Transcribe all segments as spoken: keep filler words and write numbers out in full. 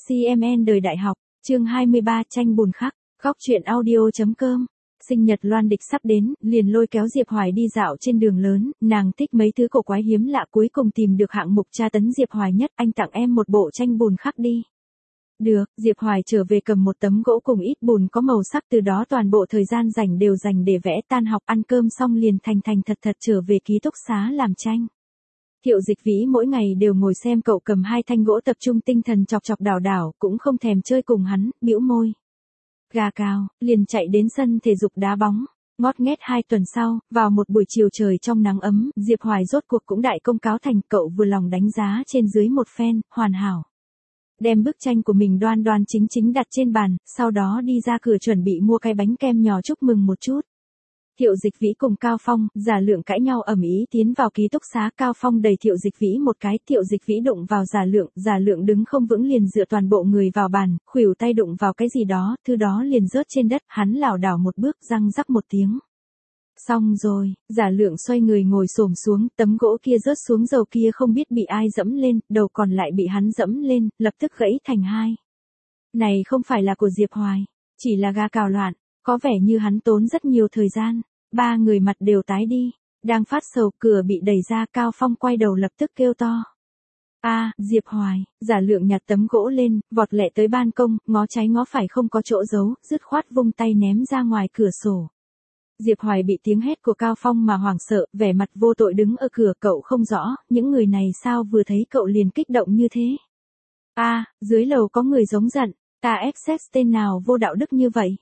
xê em en đời đại học, chương hai mươi ba tranh bùn khắc, góc truyện audio.com. Sinh nhật Loan Địch sắp đến, liền lôi kéo Diệp Hoài đi dạo trên đường lớn, nàng thích mấy thứ cổ quái hiếm lạ, cuối cùng tìm được hạng mục tra tấn Diệp Hoài nhất, anh tặng em một bộ tranh bùn khắc đi. Được, Diệp Hoài trở về cầm một tấm gỗ cùng ít bùn có màu sắc, từ đó toàn bộ thời gian rảnh đều dành để vẽ, tan học ăn cơm xong liền thành thành thật thật trở về ký túc xá làm tranh. Thiệu Dịch Vĩ mỗi ngày đều ngồi xem cậu cầm hai thanh gỗ tập trung tinh thần chọc chọc đảo đảo, cũng không thèm chơi cùng hắn, bĩu môi. Gà cào, liền chạy đến sân thể dục đá bóng. Ngót nghét hai tuần sau, vào một buổi chiều trời trong nắng ấm, Diệp Hoài rốt cuộc cũng đại công cáo thành, cậu vừa lòng đánh giá trên dưới một phen, hoàn hảo. Đem bức tranh của mình đoan đoan chính chính đặt trên bàn, sau đó đi ra cửa chuẩn bị mua cái bánh kem nhỏ chúc mừng một chút. Thiệu Dịch Vĩ cùng Cao Phong, Giả Lượng cãi nhau ầm ĩ tiến vào ký túc xá, Cao Phong đẩy Thiệu Dịch Vĩ một cái, Thiệu Dịch Vĩ đụng vào Giả Lượng, Giả Lượng đứng không vững liền dựa toàn bộ người vào bàn, khuỷu tay đụng vào cái gì đó, thứ đó liền rớt trên đất, hắn lảo đảo một bước, răng rắc một tiếng. Xong rồi, Giả Lượng xoay người ngồi xổm xuống, tấm gỗ kia rớt xuống, dầu kia không biết bị ai dẫm lên, đầu còn lại bị hắn dẫm lên, lập tức gãy thành hai. Này không phải là của Diệp Hoài, chỉ là gà cào loạn, có vẻ như hắn tốn rất nhiều thời gian. Ba người mặt đều tái đi, đang phát sầu, cửa bị đẩy ra, Cao Phong quay đầu lập tức kêu to. A, Diệp Hoài, Giả Lượng nhặt tấm gỗ lên, vọt lẹ tới ban công, ngó trái ngó phải không có chỗ giấu, dứt khoát vung tay ném ra ngoài cửa sổ. Diệp Hoài bị tiếng hét của Cao Phong mà hoảng sợ, vẻ mặt vô tội đứng ở cửa, cậu không rõ, những người này sao vừa thấy cậu liền kích động như thế. A, dưới lầu có người giống giận, ta xx tên nào vô đạo đức như vậy,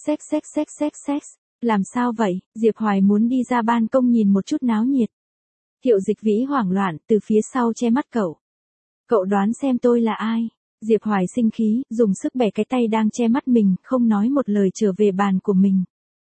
xxxxxx. Làm sao vậy? Diệp Hoài muốn đi ra ban công nhìn một chút náo nhiệt. Thiệu Dịch Vĩ hoảng loạn, từ phía sau che mắt cậu. Cậu đoán xem tôi là ai? Diệp Hoài sinh khí, dùng sức bẻ cái tay đang che mắt mình, không nói một lời trở về bàn của mình.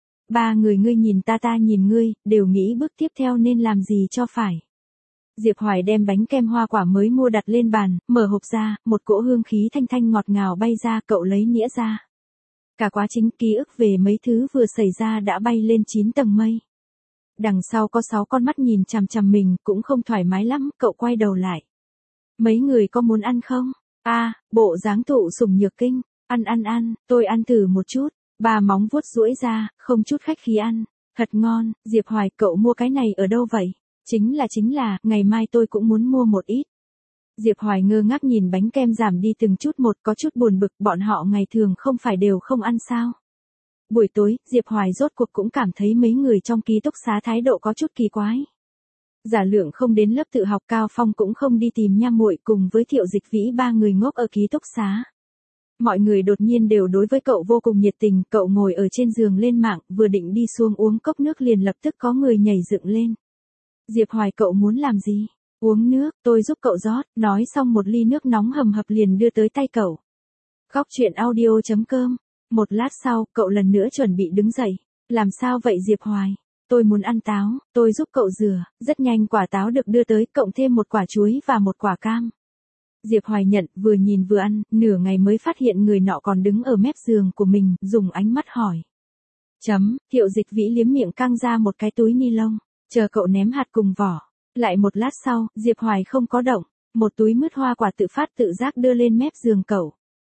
Ba người ngươi nhìn ta ta nhìn ngươi, đều nghĩ bước tiếp theo nên làm gì cho phải. Diệp Hoài đem bánh kem hoa quả mới mua đặt lên bàn, mở hộp ra, một cỗ hương khí thanh thanh ngọt ngào bay ra, cậu lấy nĩa ra. Cả quá trình ký ức về mấy thứ vừa xảy ra đã bay lên chín tầng mây. Đằng sau có sáu con mắt nhìn chằm chằm mình, cũng không thoải mái lắm, cậu quay đầu lại. Mấy người có muốn ăn không? A, à, bộ dáng Thụ Sủng Nhược Kinh, ăn ăn ăn, tôi ăn thử một chút. Ba móng vuốt duỗi ra, không chút khách khí ăn, thật ngon. Diệp Hoài, cậu mua cái này ở đâu vậy? Chính là chính là, ngày mai tôi cũng muốn mua một ít. Diệp Hoài ngơ ngác nhìn bánh kem giảm đi từng chút một, có chút buồn bực, bọn họ ngày thường không phải đều không ăn sao. Buổi tối, Diệp Hoài rốt cuộc cũng cảm thấy mấy người trong ký túc xá thái độ có chút kỳ quái. Giả Lượng không đến lớp tự học, Cao Phong cũng không đi tìm nha muội, cùng với Thiệu Dịch Vĩ ba người ngốc ở ký túc xá. Mọi người đột nhiên đều đối với cậu vô cùng nhiệt tình, cậu ngồi ở trên giường lên mạng, vừa định đi xuống uống cốc nước liền lập tức có người nhảy dựng lên. Diệp Hoài, cậu muốn làm gì? Uống nước, tôi giúp cậu rót, nói xong một ly nước nóng hầm hập liền đưa tới tay cậu. Góc truyện audio.com. Một lát sau, cậu lần nữa chuẩn bị đứng dậy. Làm sao vậy Diệp Hoài? Tôi muốn ăn táo, tôi giúp cậu rửa. Rất nhanh quả táo được đưa tới, cộng thêm một quả chuối và một quả cam. Diệp Hoài nhận, vừa nhìn vừa ăn, nửa ngày mới phát hiện người nọ còn đứng ở mép giường của mình, dùng ánh mắt hỏi. Chấm, Thiệu Dịch Vĩ liếm miệng căng ra một cái túi ni lông, chờ cậu ném hạt cùng vỏ. Lại một lát sau, Diệp Hoài không có động, một túi mứt hoa quả tự phát tự giác đưa lên mép giường cậu.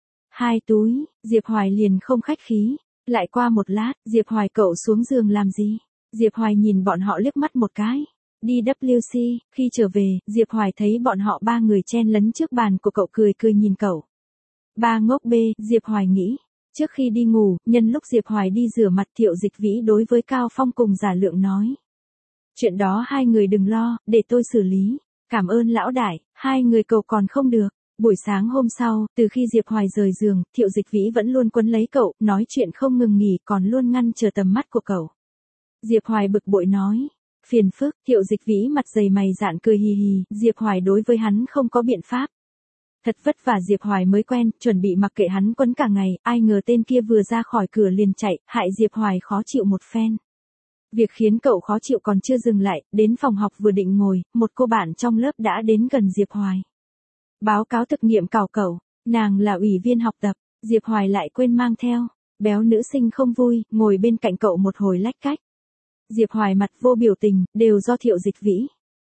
Hai túi, Diệp Hoài liền không khách khí. Lại qua một lát, Diệp Hoài, cậu xuống giường làm gì? Diệp Hoài nhìn bọn họ liếc mắt một cái. Đi vê kép xê, khi trở về, Diệp Hoài thấy bọn họ ba người chen lấn trước bàn của cậu, cười cười nhìn cậu. Ba ngốc bê, Diệp Hoài nghĩ. Trước khi đi ngủ, nhân lúc Diệp Hoài đi rửa mặt, Thiệu Dịch Vĩ đối với Cao Phong cùng Giả Lượng nói. Chuyện đó hai người đừng lo, để tôi xử lý. Cảm ơn lão đại, hai người cậu còn không được. Buổi sáng hôm sau, từ khi Diệp Hoài rời giường, Thiệu Dịch Vĩ vẫn luôn quấn lấy cậu, nói chuyện không ngừng nghỉ, còn luôn ngăn trở tầm mắt của cậu. Diệp Hoài bực bội nói. Phiền phức, Thiệu Dịch Vĩ mặt dày mày dạn cười hì hì, Diệp Hoài đối với hắn không có biện pháp. Thật vất vả Diệp Hoài mới quen, chuẩn bị mặc kệ hắn quấn cả ngày, ai ngờ tên kia vừa ra khỏi cửa liền chạy, hại Diệp Hoài khó chịu một phen. Việc khiến cậu khó chịu còn chưa dừng lại, đến phòng học vừa định ngồi, một cô bạn trong lớp đã đến gần Diệp Hoài. Báo cáo thực nghiệm cào cậu, nàng là ủy viên học tập, Diệp Hoài lại quên mang theo, béo nữ sinh không vui, ngồi bên cạnh cậu một hồi lách cách. Diệp Hoài mặt vô biểu tình, đều do Thiệu Dịch Vĩ.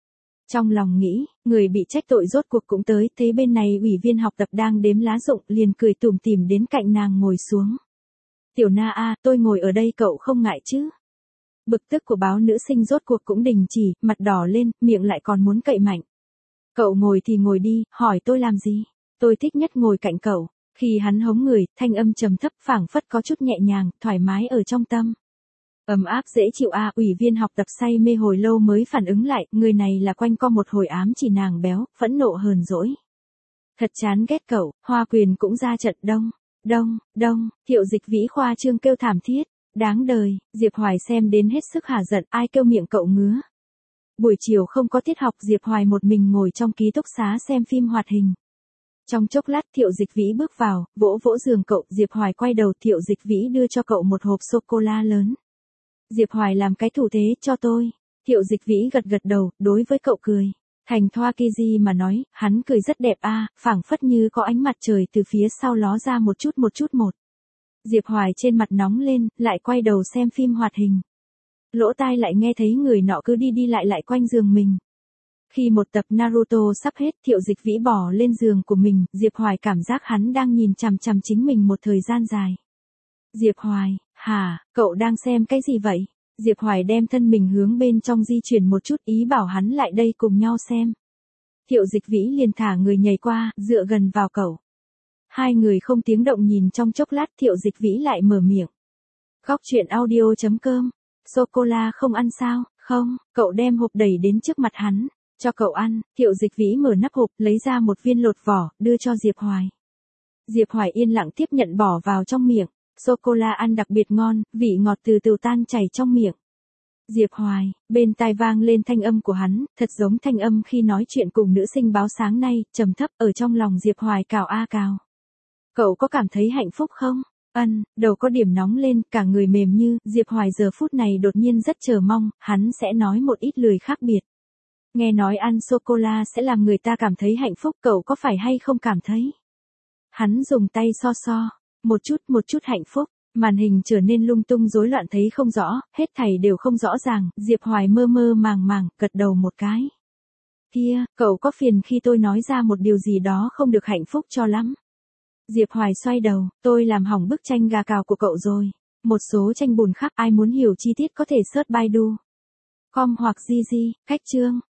Trong lòng nghĩ, người bị trách tội rốt cuộc cũng tới, thế bên này ủy viên học tập đang đếm lá rụng, liền cười tủm tỉm đến cạnh nàng ngồi xuống. Tiểu Na a, tôi ngồi ở đây cậu không ngại chứ? Bực tức của báo nữ sinh rốt cuộc cũng đình chỉ, mặt đỏ lên, miệng lại còn muốn cậy mạnh. Cậu ngồi thì ngồi đi, hỏi tôi làm gì? Tôi thích nhất ngồi cạnh cậu. Khi hắn hống người, thanh âm trầm thấp phảng phất có chút nhẹ nhàng, thoải mái ở trong tâm. Ấm áp dễ chịu a, ủy viên học tập say mê hồi lâu mới phản ứng lại, người này là quanh co một hồi ám chỉ nàng béo, phẫn nộ hờn dỗi. Thật chán ghét cậu, Hoa Quyền cũng ra trận đông, đông, đông, Thiệu Dịch Vĩ khoa trương kêu thảm thiết, đáng đời, Diệp Hoài xem đến hết sức hả giận, ai kêu miệng cậu ngứa. Buổi chiều không có tiết học, Diệp Hoài một mình ngồi trong ký túc xá xem phim hoạt hình. Trong chốc lát Thiệu Dịch Vĩ bước vào, vỗ vỗ giường cậu, Diệp Hoài quay đầu, Thiệu Dịch Vĩ đưa cho cậu một hộp sô-cô-la lớn. Diệp Hoài làm cái thủ thế, cho tôi. Thiệu Dịch Vĩ gật gật đầu, đối với cậu cười. Thành Thoa Kiji mà nói, hắn cười rất đẹp a, phảng phất như có ánh mặt trời từ phía sau ló ra một chút một chút một. Diệp Hoài trên mặt nóng lên, lại quay đầu xem phim hoạt hình. Lỗ tai lại nghe thấy người nọ cứ đi đi lại lại quanh giường mình. Khi một tập Naruto sắp hết, Thiệu Dịch Vĩ bỏ lên giường của mình, Diệp Hoài cảm giác hắn đang nhìn chằm chằm chính mình một thời gian dài. Diệp Hoài, hả, cậu đang xem cái gì vậy? Diệp Hoài đem thân mình hướng bên trong di chuyển một chút, ý bảo hắn lại đây cùng nhau xem. Thiệu Dịch Vĩ liền thả người nhảy qua, dựa gần vào cậu. Hai người không tiếng động nhìn trong chốc lát, Thiệu Dịch Vĩ lại mở miệng. Góc truyện audio chấm com, sô-cô-la không ăn sao? Không, cậu đem hộp đẩy đến trước mặt hắn. Cho cậu ăn, Thiệu Dịch Vĩ mở nắp hộp, lấy ra một viên lột vỏ, đưa cho Diệp Hoài. Diệp Hoài yên lặng tiếp nhận bỏ vào trong miệng. Sô-cô-la ăn đặc biệt ngon, vị ngọt từ từ tan chảy trong miệng. Diệp Hoài, bên tai vang lên thanh âm của hắn, thật giống thanh âm khi nói chuyện cùng nữ sinh báo sáng nay, trầm thấp ở trong lòng Diệp Hoài cào a cào. Cậu có cảm thấy hạnh phúc không? Ân, đầu có điểm nóng lên, cả người mềm như, Diệp Hoài giờ phút này đột nhiên rất chờ mong, hắn sẽ nói một ít lời khác biệt. Nghe nói ăn sô-cô-la sẽ làm người ta cảm thấy hạnh phúc, cậu có phải hay không cảm thấy? Hắn dùng tay so so, một chút một chút hạnh phúc, màn hình trở nên lung tung rối loạn thấy không rõ, hết thảy đều không rõ ràng, Diệp Hoài mơ mơ màng màng, gật đầu một cái. Kia, cậu có phiền khi tôi nói ra một điều gì đó không được hạnh phúc cho lắm? Diệp Hoài xoay đầu, tôi làm hỏng bức tranh gà cào của cậu rồi. Một số tranh bùn khác, ai muốn hiểu chi tiết có thể search Baidu. Com hoặc gi gi, cách chương.